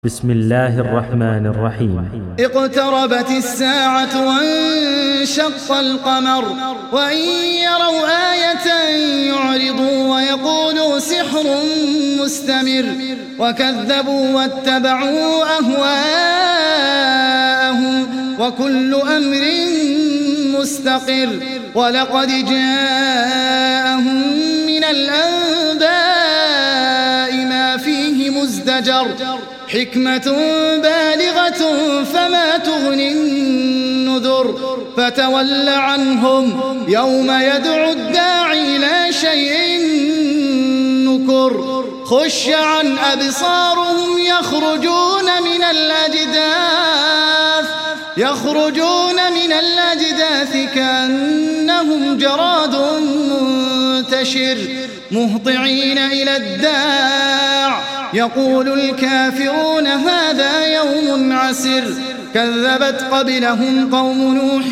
بسم الله الرحمن الرحيم. اقتربت الساعة وانشق القمر وإن يروا آية يعرضوا ويقولوا سحر مستمر وكذبوا واتبعوا أهواءهم وكل أمر مستقر ولقد جاءهم من الأنباء ما فيه مزدجر حكمة بالغة فما تغني النذر فتول عنهم يوم يدعو الداعي إلى شيء نكر خش عن أبصارهم يخرجون من الأجداث كأنهم جراد منتشر مهطعين إلى الداع يقول الكافرون هذا يوم عسر كذبت قبلهم قوم نوح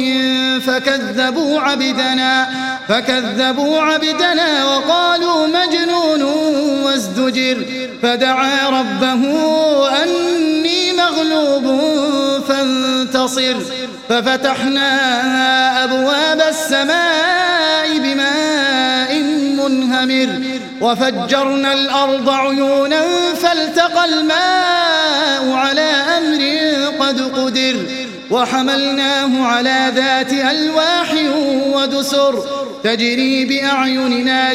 فكذبوا عبدنا وقالوا مجنون وازدجر فدعا ربه أني مغلوب فانتصر ففتحنا أبواب السماء بماء منهمر وفجرنا الأرض عيونا فالتقى الماء على أمر قد قدر وحملناه على ذات ألواح ودسر تجري بأعيننا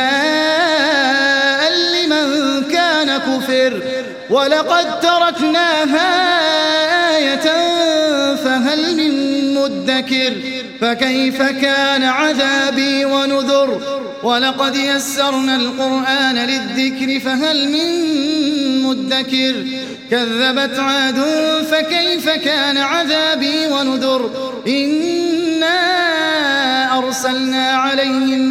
جزاء لمن كان كفر ولقد تركناها آية فهل من مدكر فكيف كان عذابي ونذر ولقد يسرنا القرآن للذكر فهل من مدكر كذبت عاد فكيف كان عذابي ونذر إنا أرسلنا عليهم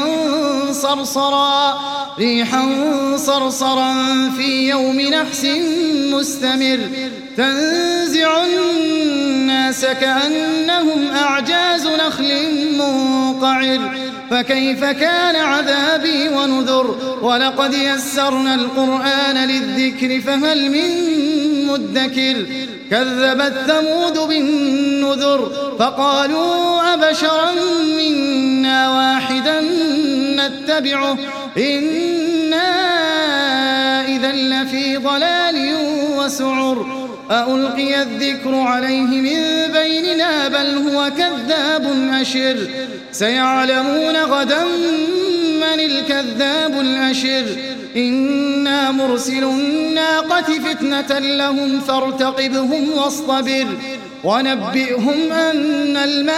ريحا صرصرا في يوم نحس مستمر تنزع الناس كأنهم أعجاز نخل منقعر فكيف كان عذابي ونذر ولقد يسرنا القرآن للذكر فهل من مدكر كذبت ثمود بالنذر فقالوا أبشرا منا واحدا نتبعه إنا إذا لفي ضلال وسعر ألقي الذكر عليه من بيننا بل هو كذاب أشر سيعلمون غدا من الكذاب الأشر إنا مرسل الناقة فتنة لهم فارتقبهم واصطبر ونبئهم أن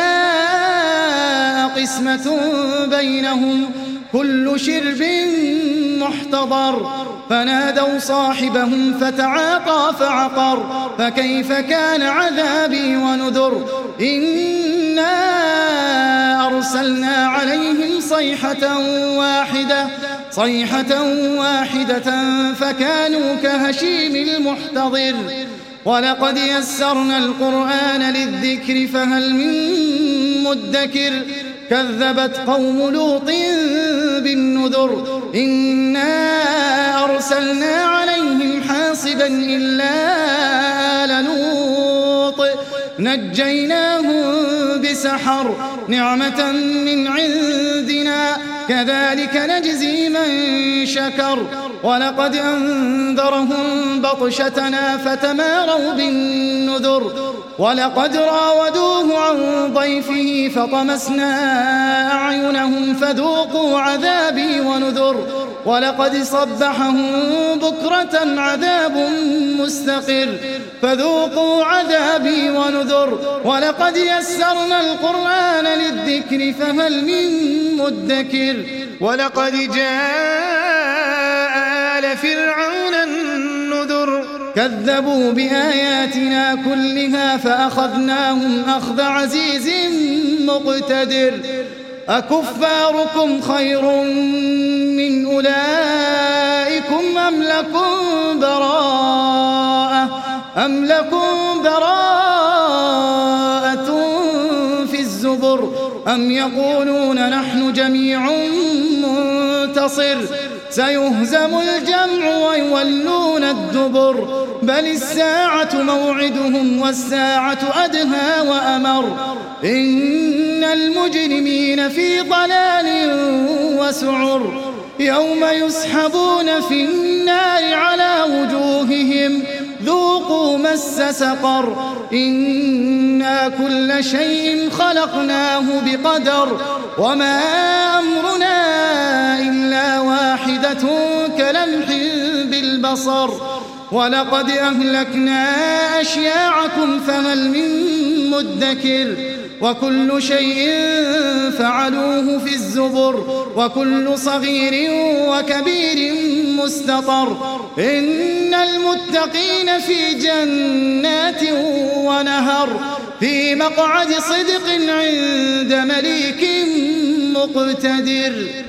الماء قسمة بينهم كل شرب محتضر فنادوا صاحبهم فتعاطى فعقر فكيف كان عذابي ونذر إنا أرسلنا عليهم صيحة واحدة فكانوا كهشيم المحتضر ولقد يسرنا القرآن للذكر فهل من مدكر كذبت قوم لوط بالنذر إنا أرسلنا عليهم حاصبا إلا آل لوط نجيناهم بسحر نعمة من عندنا كذلك نجزي من شكر ولقد أنذرهم بطشتنا فتماروا بالنذر ولقد راودوه عن ضيفه فطمسنا أعينهم فذوقوا عذابي ونذر ولقد صبحهم بكرة عذاب مستقر فذوقوا عذابي ونذر ولقد يسرنا القرآن للذكر فهل من مدكر ولقد جاء آل فرعون النذر كذبوا بآياتنا كلها فأخذناهم أخذ عزيز مقتدر أكفاركم خير من أولئكم أم لكم براءة في الزبر أم يقولون نحن جميع منتصر سيهزم الجمع ويولون الدبر بل الساعة موعدهم والساعة أدهى وأمر إن المجرمين في ضلال وسعر يوم يسحبون في النار على وجوههم ذوقوا مس سقر إنا كل شيء خلقناه بقدر وما أمرنا إلا واحدة كلمح بالبصر ولقد أهلكنا أشياعكم فهل من مدكر وكل شيء فعلوه في الزبر وكل صغير وكبير مستطر إن المتقين في جنات ونهر في مقعد صدق عند مليك مقتدر.